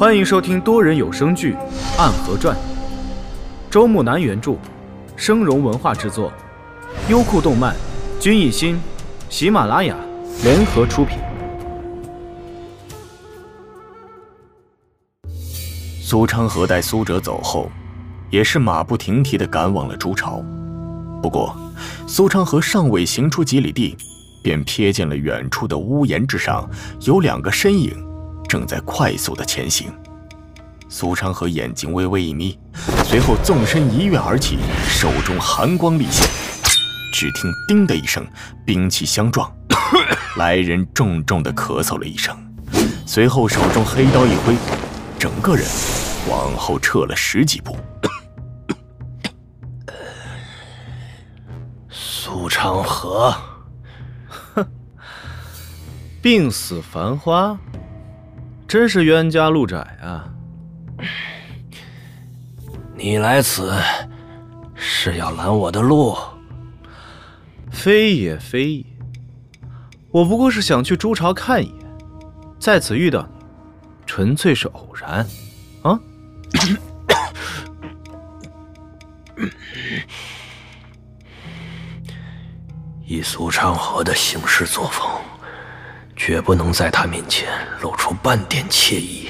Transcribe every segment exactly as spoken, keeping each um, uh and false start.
欢迎收听多人有声剧《暗河传》，周木南原著，生荣文化制作，优酷动漫、君艺心、喜马拉雅联合出品。 苏昌河待苏哲走后，也是马不停蹄地赶往了朱巢。不过，苏昌河尚未行出几里地，便瞥见了远处的屋檐之上有两个身影正在快速地前行。苏昌河眼睛微微一眯，随后纵身一跃而起，手中寒光立现，只听“叮”的一声，兵器相撞，来人重重地咳嗽了一声，随后手中黑刀一挥，整个人往后撤了十几步。 苏昌河， 哼，病死繁花，真是冤家路窄啊！ 你来此是要拦我的路？ 非也非也，我不过是想去朱巢看一眼，在此遇到你，纯粹是偶然啊！ 以苏昌河的行事作风，绝不能在他面前露出半点怯意。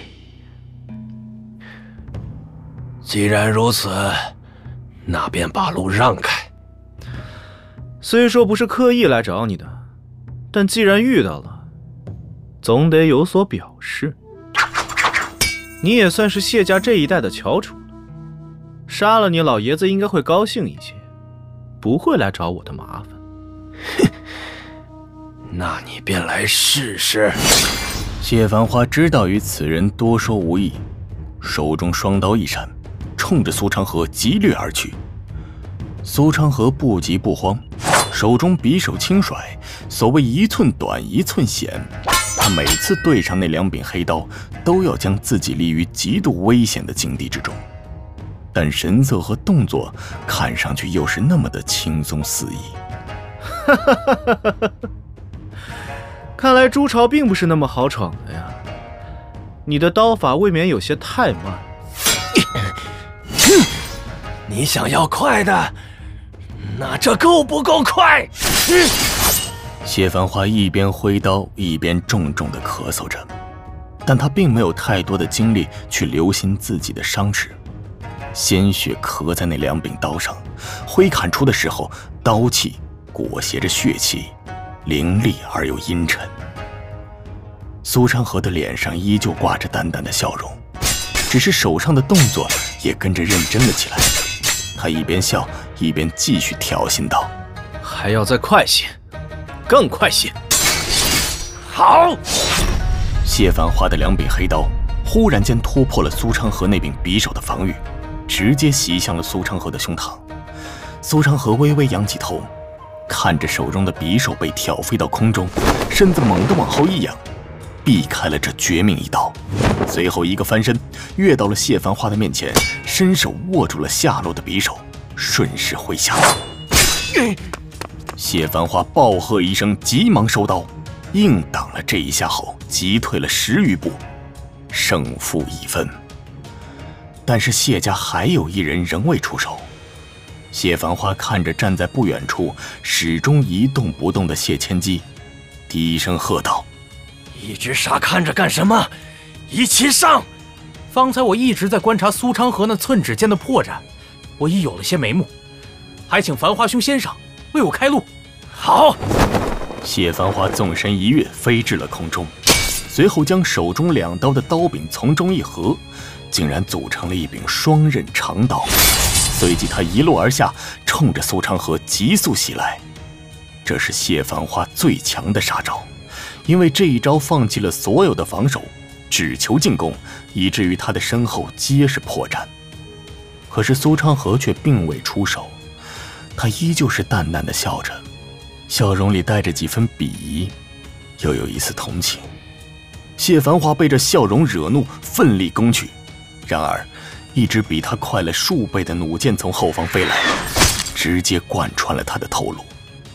既然如此，那便把路让开。 虽说不是刻意来找你的，但既然遇到了，总得有所表示。你也算是谢家这一代的翘楚了，杀了你，老爷子应该会高兴一些，不会来找我的麻烦。 哼，那你便来试试。 谢繁花知道与此人多说无益，手中双刀一闪，冲着苏昌河急掠而去。苏昌河不急不慌，手中匕首轻甩，所谓一寸短一寸险，他每次对上那两柄黑刀，都要将自己立于极度危险的境地之中，但神色和动作看上去又是那么的轻松肆意。 哈哈哈哈哈！看来朱巢并不是那么好闯的呀，你的刀法未免有些太慢。 你想要快的，那这够不够快？ 谢繁花一边挥刀，一边重重地咳嗽着，但他并没有太多的精力去留心自己的伤势。鲜血咳在那两柄刀上，挥砍出的时候，刀气裹挟着血气，凌厉而又阴沉。苏昌河的脸上依旧挂着淡淡的笑容，只是手上的动作也跟着认真了起来。他一边笑一边继续挑衅道：“ 还要再快些，更快些！” 好！ 谢繁花的两柄黑刀忽然间突破了苏昌河那柄匕首的防御，直接袭向了苏昌河的胸膛。苏昌河微微仰起头，看着手中的匕首被挑飞到空中，身子猛地往后一仰，避开了这绝命一刀。随后一个翻身，跃到了谢繁花的面前，伸手握住了下落的匕首，顺势挥下。谢繁花暴喝一声，急忙收刀，硬挡了这一下后，急退了十余步，胜负已分。但是谢家还有一人仍未出手。谢繁花看着站在不远处始终一动不动的谢千机，低声喝道：“ 一直傻看着干什么？一起上！” 方才我一直在观察苏昌河那寸指间的破绽，我已有了些眉目，还请繁花兄先生为我开路。 好！ 谢繁花纵身一跃，飞至了空中，随后将手中两刀的刀柄从中一合，竟然组成了一柄双刃长刀。随即他一落而下，冲着苏昌河急速袭来。这是谢繁花最强的杀招，因为这一招放弃了所有的防守，只求进攻，以至于他的身后皆是破绽。可是苏昌河却并未出手，他依旧是淡淡的笑着，笑容里带着几分鄙夷，又有一丝同情。谢繁花被这笑容惹怒，奋力攻去，然而一支比他快了数倍的弩箭从后方飞来，直接贯穿了他的头颅。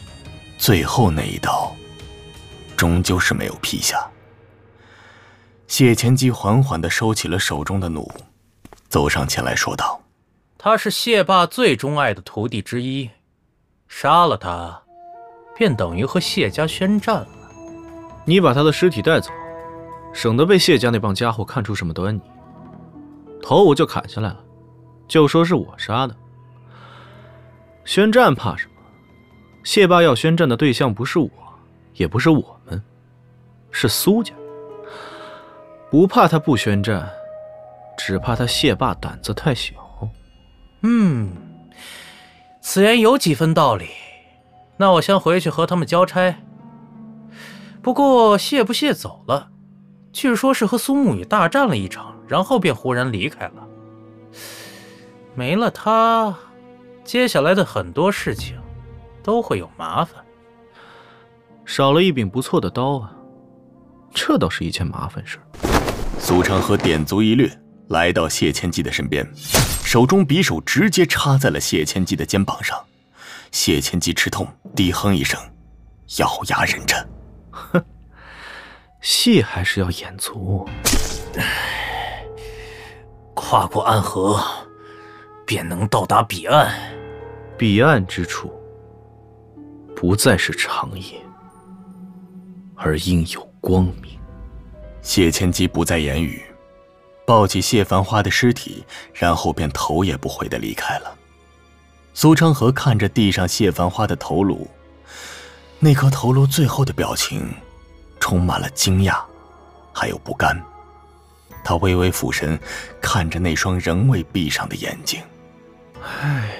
最后那一刀终究是没有劈下。 谢千机缓缓地收起了手中的弩，走上前来说道：“ 他是谢霸最钟爱的徒弟之一，杀了他，便等于和谢家宣战了。 你把他的尸体带走，省得被谢家那帮家伙看出什么端倪。头我就砍下来了，就说是我杀的。宣战怕什么？谢霸要宣战的对象不是我，也不是我们，是苏家。不怕他不宣战，只怕他谢霸胆子太小。 嗯，此言有几分道理。那我先回去和他们交差。不过谢不谢走了，据说是和苏沐雨大战了一场，然后便忽然离开了。没了他，接下来的很多事情都会有麻烦。 少了一柄不错的刀啊，这倒是一件麻烦事。 苏长河点足一掠，来到谢千机的身边，手中匕首直接插在了谢千机的肩膀上。谢千机吃痛，低哼一声，咬牙忍着。 哼，戏还是要演足。 跨过暗河，便能到达彼岸。 彼岸之处，不再是长夜，而应有光明。 谢千机不再言语，抱起谢繁花的尸体，然后便头也不回地离开了。苏昌河看着地上谢繁花的头颅，那颗头颅最后的表情充满了惊讶，还有不甘。他微微俯身，看着那双仍未闭上的眼睛。 唉，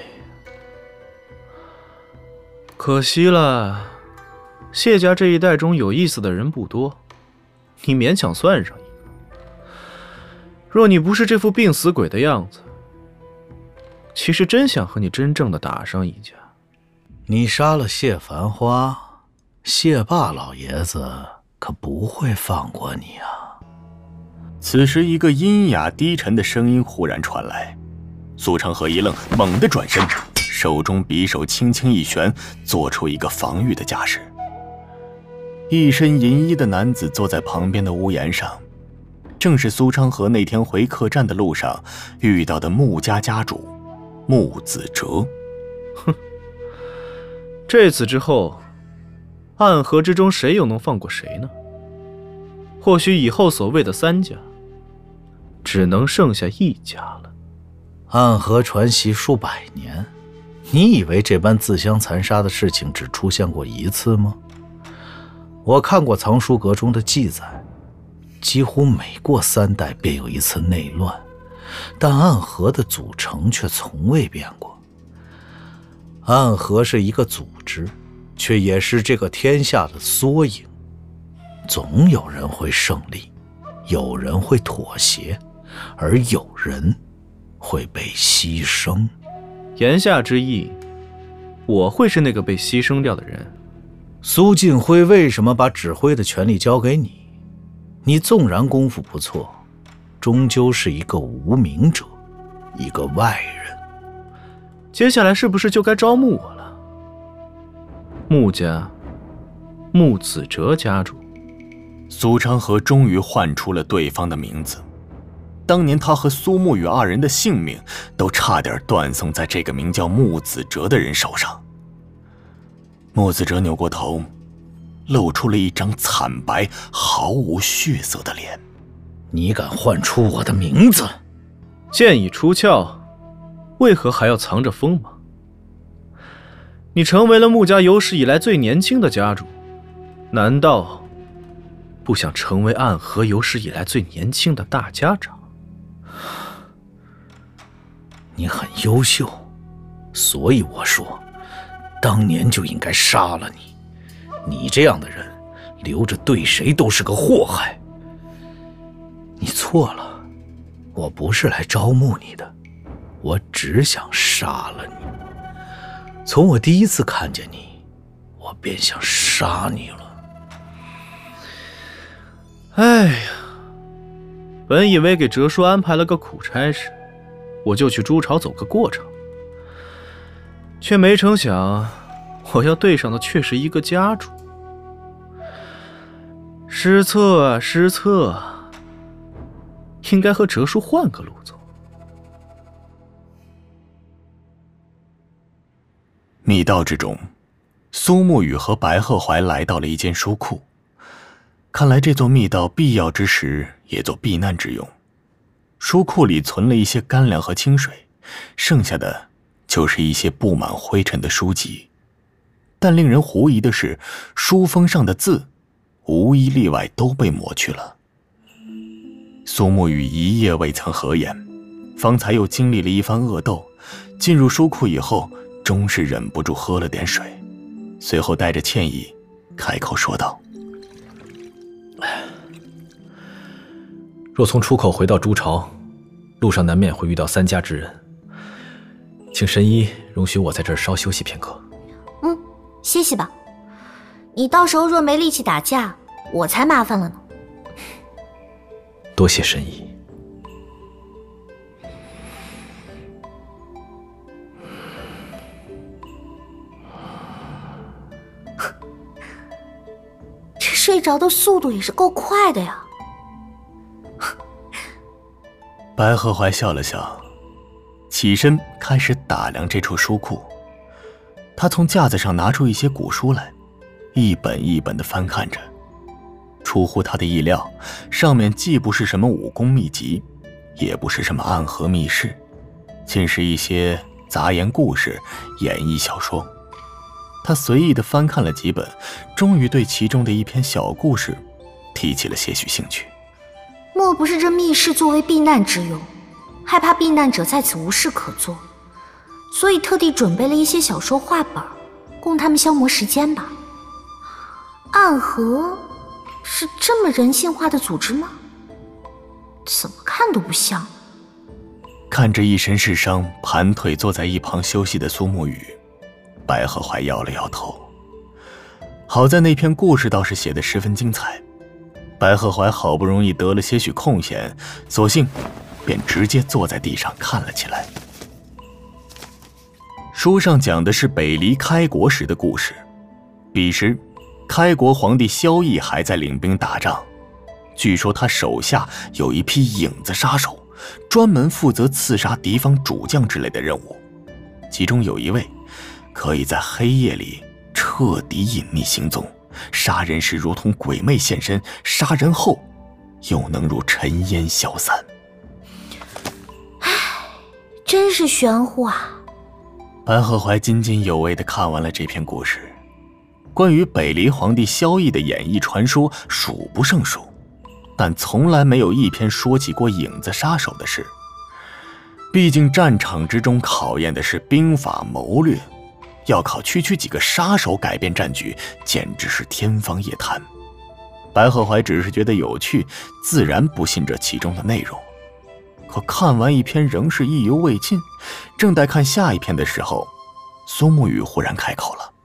可惜了，谢家这一代中有意思的人不多，你勉强算上一个。若你不是这副病死鬼的样子，其实真想和你真正的打上一架。 你杀了谢繁花，谢霸老爷子可不会放过你啊。 此时一个阴哑低沉的声音忽然传来，苏长河一愣，猛地转身，手中匕首轻轻一旋，做出一个防御的架势。一身银衣的男子坐在旁边的屋檐上，正是苏昌河那天回客栈的路上遇到的穆家家主穆子哲。 哼，这次之后，暗河之中谁又能放过谁呢？或许以后所谓的三家，只能剩下一家了。 暗河传习数百年，你以为这般自相残杀的事情只出现过一次吗？我看过藏书阁中的记载，几乎每过三代便有一次内乱，但暗河的组成却从未变过。暗河是一个组织，却也是这个天下的缩影。总有人会胜利，有人会妥协，而有人会被牺牲。 言下之意，我会是那个被牺牲掉的人。 苏晋辉为什么把指挥的权力交给你？你纵然功夫不错，终究是一个无名者，一个外人。 接下来是不是就该招募我了？穆家，穆子哲家主。 苏昌河终于唤出了对方的名字。当年他和苏沐雨二人的性命都差点断送在这个名叫穆子哲的人手上。穆子哲扭过头，露出了一张惨白毫无血色的脸。 你敢唤出我的名字？ 剑已出鞘，为何还要藏着锋芒？你成为了穆家有史以来最年轻的家主，难道不想成为暗河有史以来最年轻的大家长？ 你很优秀，所以我说当年就应该杀了你。你这样的人留着对谁都是个祸害。你错了，我不是来招募你的，我只想杀了你。从我第一次看见你，我便想杀你了。 哎呀，本以为给哲叔安排了个苦差事，我就去朱巢走个过场，却没成想我要对上的却是一个家主。失策啊失策， 应该和哲叔换个路走。 密道之中，苏沐雨和白鹤怀来到了一间书库。看来这座密道必要之时也做避难之用。书库里存了一些干粮和清水，剩下的就是一些布满灰尘的书籍。但令人狐疑的是，书封上的字无一例外都被抹去了。苏沐雨一夜未曾合眼，方才又经历了一番恶斗，进入书库以后终是忍不住喝了点水，随后带着歉意开口说道： 若从出口回到朱巢，路上难免会遇到三家之人，请神医容许我在这儿稍休息片刻。 嗯，歇息吧。你到时候若没力气打架，我才麻烦了呢。 多谢神医。 这睡着的速度也是够快的呀。 白鹤怀笑了笑，起身开始打量这处书库。他从架子上拿出一些古书来，一本一本地翻看着。出乎他的意料，上面既不是什么武功秘籍，也不是什么暗河密室，竟是一些杂言故事、演绎小说。他随意地翻看了几本，终于对其中的一篇小故事提起了些许兴趣。 莫不是这密室作为避难之用，害怕避难者在此无事可做，所以特地准备了一些小说画本，供他们消磨时间吧？暗河是这么人性化的组织吗？怎么看都不像。 看着一身是伤、盘腿坐在一旁休息的苏沐雨，白鹤怀摇了摇头。好在那篇故事倒是写得十分精彩，白鹤怀好不容易得了些许空闲，索性便直接坐在地上看了起来。书上讲的是北离开国时的故事，彼时开国皇帝萧绎还在领兵打仗，据说他手下有一批影子杀手，专门负责刺杀敌方主将之类的任务，其中有一位可以在黑夜里彻底隐匿行踪，杀人时如同鬼魅现身，杀人后又能如尘烟消散。 唉，真是玄乎啊。 白鹤怀津津有味地看完了这篇故事。关于北离皇帝萧绎的演绎传说数不胜数，但从来没有一篇说起过影子杀手的事。毕竟战场之中考验的是兵法谋略，要靠区区几个杀手改变战局，简直是天方夜谭。白鹤怀只是觉得有趣，自然不信这其中的内容。可看完一篇仍是意犹未尽，正待看下一篇的时候，苏沐雨忽然开口了：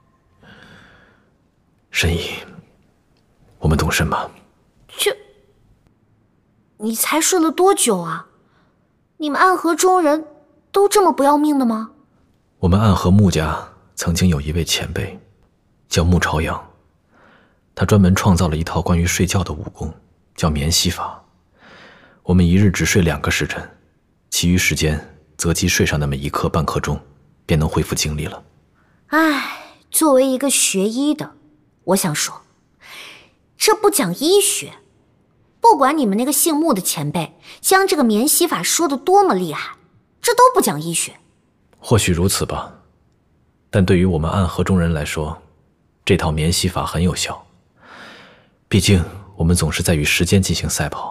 神医，我们动身吧。 这，你才睡了多久啊？你们暗河中人都这么不要命的吗？ 我们暗河穆家曾经有一位前辈，叫穆朝阳，他专门创造了一套关于睡觉的武功，叫眠息法。我们一日只睡两个时辰，其余时间择机睡上那么一刻半刻钟，便能恢复精力了。 唉，作为一个学医的，我想说，这不讲医学。不管你们那个姓穆的前辈将这个眠息法说得多么厉害，这都不讲医学。 或许如此吧，但对于我们暗河中人来说，这套眠息法很有效。毕竟我们总是在与时间进行赛跑。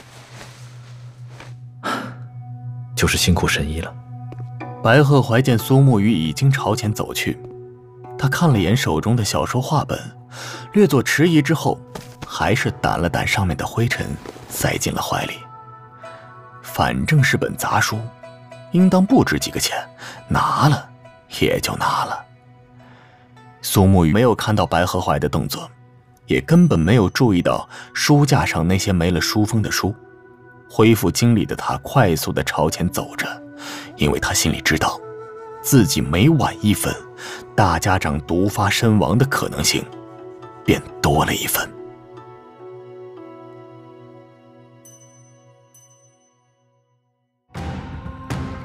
就是辛苦神医了。 白鹤怀见苏沐雨已经朝前走去，他看了眼手中的小说画本，略作迟疑之后，还是掸了掸上面的灰尘，塞进了怀里。反正是本杂书，应当不值几个钱，拿了也就拿了。苏沐雨没有看到白鹤怀的动作，也根本没有注意到书架上那些没了书封的书。恢复精力的他快速地朝前走着，因为他心里知道，自己每晚一分，大家长毒发身亡的可能性便多了一分。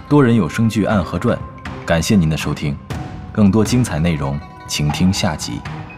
多人有声剧《暗河传》，感谢您的收听，更多精彩内容，请听下集。